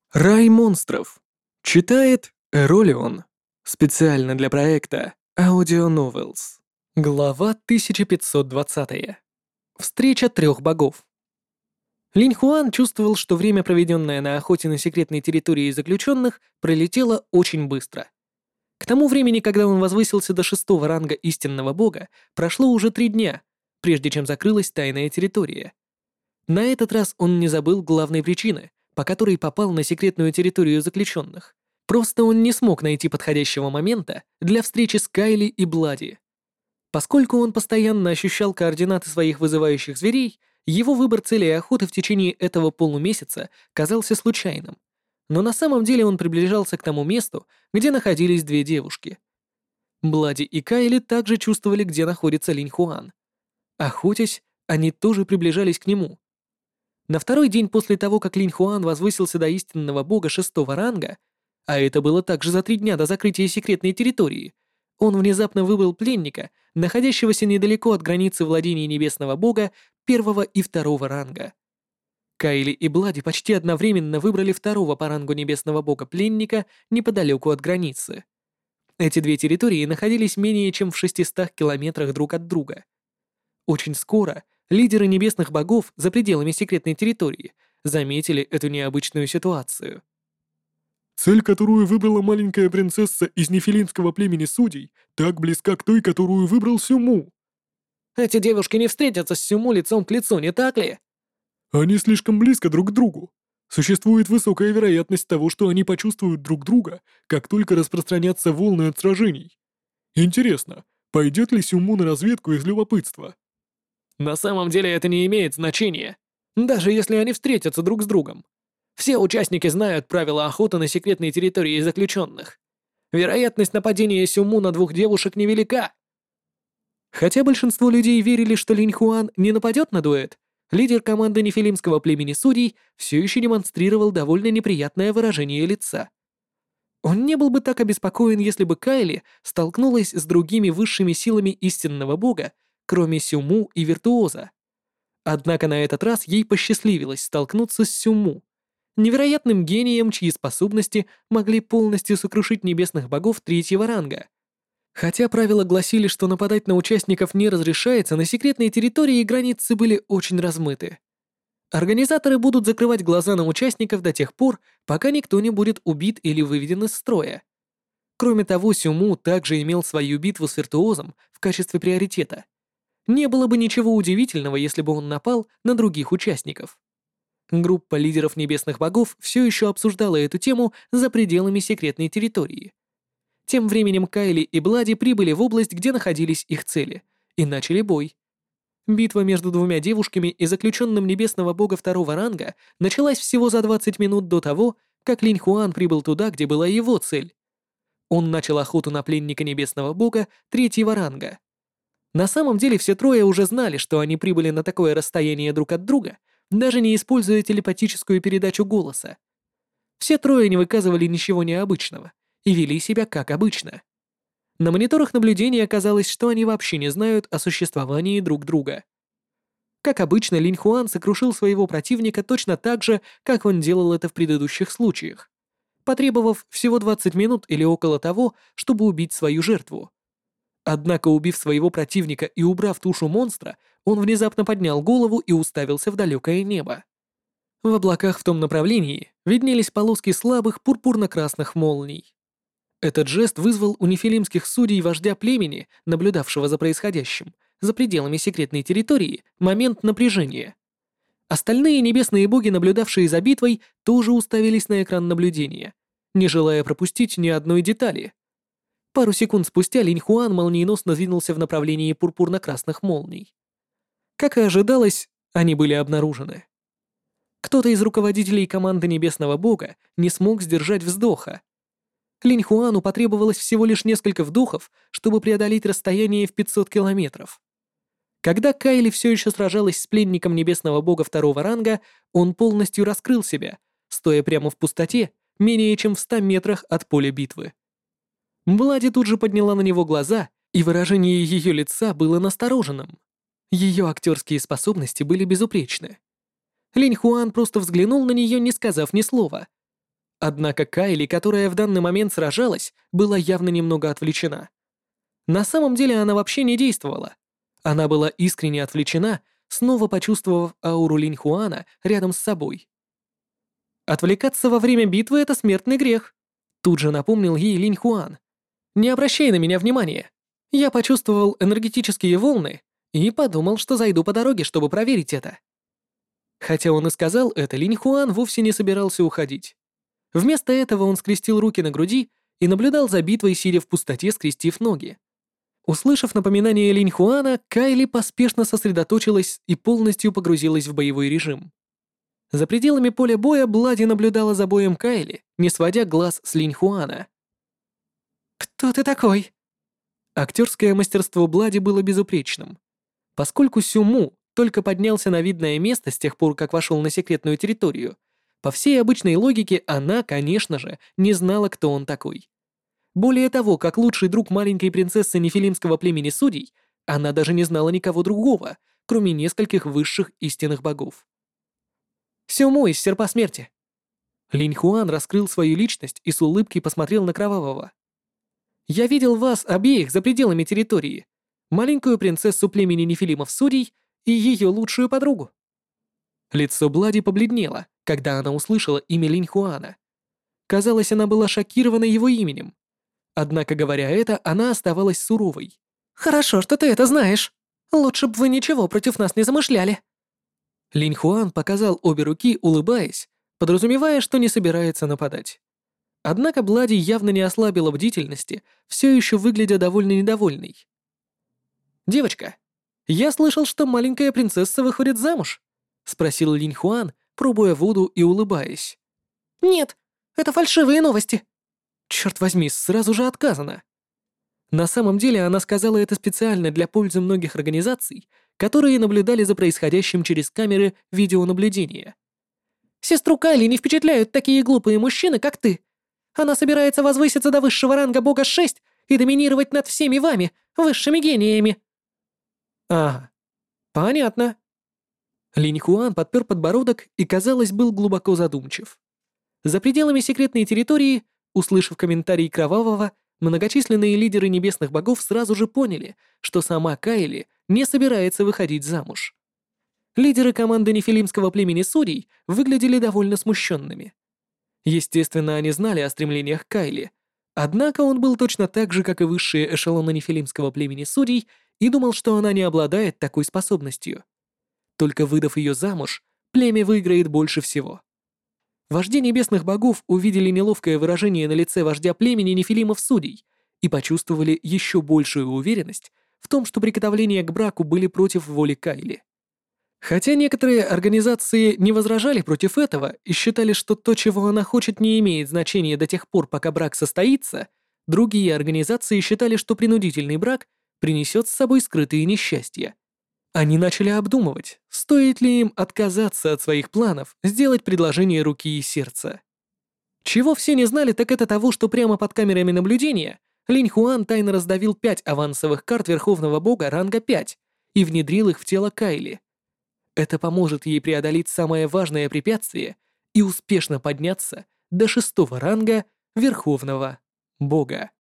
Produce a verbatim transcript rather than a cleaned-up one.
Рай монстров. Читает Эролион. Специально для проекта Audio Novels. Глава тысяча пятьсот двадцать. Встреча трех богов. Линь Хуан чувствовал, что время, проведенное на охоте на секретной территории заключенных, пролетело очень быстро. К тому времени, когда он возвысился до шестого ранга истинного бога, прошло уже три дня, прежде чем закрылась тайная территория. На этот раз он не забыл главной причины, по которой попал на секретную территорию заключенных. Просто он не смог найти подходящего момента для встречи с Кайли и Блади. Поскольку он постоянно ощущал координаты своих вызывающих зверей, его выбор цели охоты в течение этого полумесяца казался случайным. Но на самом деле он приближался к тому месту, где находились две девушки. Блади и Кайли также чувствовали, где находится Линь Хуан. Охотясь, они тоже приближались к нему. На второй день после того, как Линь Хуан возвысился до истинного бога шестого ранга, а это было также за три дня до закрытия секретной территории, он внезапно выбрал пленника, находящегося недалеко от границы владений небесного бога первого и второго ранга. Кайли и Блади почти одновременно выбрали второго по рангу небесного бога пленника неподалеку от границы. Эти две территории находились менее чем в шестистах километрах друг от друга. Очень скоро лидеры небесных богов за пределами секретной территории заметили эту необычную ситуацию. Цель, которую выбрала маленькая принцесса из нефилимского племени судей, так близка к той, которую выбрал Сюму. Эти девушки не встретятся с Сюму лицом к лицу, не так ли? Они слишком близко друг к другу. Существует высокая вероятность того, что они почувствуют друг друга, как только распространятся волны от сражений. Интересно, пойдет ли Сюму на разведку из любопытства? На самом деле это не имеет значения, даже если они встретятся друг с другом. Все участники знают правила охоты на секретной территории заключенных. Вероятность нападения Сюму на двух девушек невелика. Хотя большинство людей верили, что Линь Хуан не нападет на дуэт, лидер команды нефилимского племени судей все еще демонстрировал довольно неприятное выражение лица. Он не был бы так обеспокоен, если бы Кайли столкнулась с другими высшими силами истинного бога, кроме Сюму и Виртуоза. Однако на этот раз ей посчастливилось столкнуться с Сюму, невероятным гением, чьи способности могли полностью сокрушить небесных богов третьего ранга. Хотя правила гласили, что нападать на участников не разрешается, на секретной территории границы были очень размыты. Организаторы будут закрывать глаза на участников до тех пор, пока никто не будет убит или выведен из строя. Кроме того, Сюму также имел свою битву с Виртуозом в качестве приоритета. Не было бы ничего удивительного, если бы он напал на других участников. Группа лидеров небесных богов все еще обсуждала эту тему за пределами секретной территории. Тем временем Кайли и Блади прибыли в область, где находились их цели, и начали бой. Битва между двумя девушками и заключенным небесного бога второго ранга началась всего за двадцать минут до того, как Линь Хуан прибыл туда, где была его цель. Он начал охоту на пленника небесного бога третьего ранга. На самом деле все трое уже знали, что они прибыли на такое расстояние друг от друга, даже не используя телепатическую передачу голоса. Все трое не выказывали ничего необычного и вели себя как обычно. На мониторах наблюдения оказалось, что они вообще не знают о существовании друг друга. Как обычно, Линь Хуан сокрушил своего противника точно так же, как он делал это в предыдущих случаях, потребовав всего двадцать минут или около того, чтобы убить свою жертву. Однако, убив своего противника и убрав тушу монстра, он внезапно поднял голову и уставился в далекое небо. В облаках в том направлении виднелись полоски слабых пурпурно-красных молний. Этот жест вызвал у нефилимских судей вождя племени, наблюдавшего за происходящим, за пределами секретной территории, момент напряжения. Остальные небесные боги, наблюдавшие за битвой, тоже уставились на экран наблюдения, не желая пропустить ни одной детали. Пару секунд спустя Линь Хуан молниеносно двинулся в направлении пурпурно-красных молний. Как и ожидалось, они были обнаружены. Кто-то из руководителей команды Небесного Бога не смог сдержать вздоха. Линь Хуану потребовалось всего лишь несколько вдохов, чтобы преодолеть расстояние в пятьсот километров. Когда Кайли все еще сражалась с пленником Небесного Бога второго ранга, он полностью раскрыл себя, стоя прямо в пустоте, менее чем в ста метрах от поля битвы. Блади тут же подняла на него глаза, и выражение ее лица было настороженным. Ее актерские способности были безупречны. Линь Хуан просто взглянул на нее, не сказав ни слова. Однако Кайли, которая в данный момент сражалась, была явно немного отвлечена. На самом деле она вообще не действовала. Она была искренне отвлечена, снова почувствовав ауру Линьхуана рядом с собой. «Отвлекаться во время битвы — это смертный грех», — тут же напомнил ей Линьхуан. «Не обращай на меня внимания. Я почувствовал энергетические волны и подумал, что зайду по дороге, чтобы проверить это». Хотя он и сказал это, Линьхуан вовсе не собирался уходить. Вместо этого он скрестил руки на груди и наблюдал за битвой, сидя в пустоте, скрестив ноги. Услышав напоминание Линьхуана, Кайли поспешно сосредоточилась и полностью погрузилась в боевой режим. За пределами поля боя Блади наблюдала за боем Кайли, не сводя глаз с Линьхуана. «Кто ты такой?» Актерское мастерство Блади было безупречным. Поскольку Сюму только поднялся на видное место с тех пор, как вошел на секретную территорию, по всей обычной логике она, конечно же, не знала, кто он такой. Более того, как лучший друг маленькой принцессы нефилимского племени судей, она даже не знала никого другого, кроме нескольких высших истинных богов. «Сюму из Серпа Смерти». Линьхуан раскрыл свою личность и с улыбкой посмотрел на Кровавого. «Я видел вас обеих за пределами территории, маленькую принцессу племени нефилимов судей и ее лучшую подругу». Лицо Блади побледнело, когда она услышала имя Линьхуана. Казалось, она была шокирована его именем. Однако, говоря это, она оставалась суровой. «Хорошо, что ты это знаешь. Лучше бы вы ничего против нас не замышляли». Линьхуан показал обе руки, улыбаясь, подразумевая, что не собирается нападать. Однако Блади явно не ослабила бдительности, все еще выглядя довольно недовольной. «Девочка, я слышал, что маленькая принцесса выходит замуж?» — спросил Линьхуан, пробуя воду и улыбаясь. «Нет, это фальшивые новости». «Черт возьми, сразу же отказано». На самом деле она сказала это специально для пользы многих организаций, которые наблюдали за происходящим через камеры видеонаблюдения. «Сестру Кайли не впечатляют такие глупые мужчины, как ты. Она собирается возвыситься до высшего ранга бога шесть и доминировать над всеми вами, высшими гениями». «Ага, понятно». Линьхуан подпер подбородок и, казалось, был глубоко задумчив. За пределами секретной территории, услышав комментарий Кровавого, многочисленные лидеры небесных богов сразу же поняли, что сама Кайли не собирается выходить замуж. Лидеры команды нефилимского племени судей выглядели довольно смущенными. Естественно, они знали о стремлениях Кайли, однако он был точно так же, как и высшие эшелоны нефилимского племени судей, и думал, что она не обладает такой способностью. Только выдав ее замуж, племя выиграет больше всего. Вожди небесных богов увидели неловкое выражение на лице вождя племени нефилимов судей и почувствовали еще большую уверенность в том, что приготовления к браку были против воли Кайли. Хотя некоторые организации не возражали против этого и считали, что то, чего она хочет, не имеет значения до тех пор, пока брак состоится, другие организации считали, что принудительный брак принесет с собой скрытые несчастья. Они начали обдумывать, стоит ли им отказаться от своих планов, сделать предложение руки и сердца. Чего все не знали, так это того, что прямо под камерами наблюдения Линьхуан тайно раздавил пять авансовых карт Верховного Бога ранга пять и внедрил их в тело Кайли. Это поможет ей преодолеть самое важное препятствие и успешно подняться до шестого ранга Верховного Бога.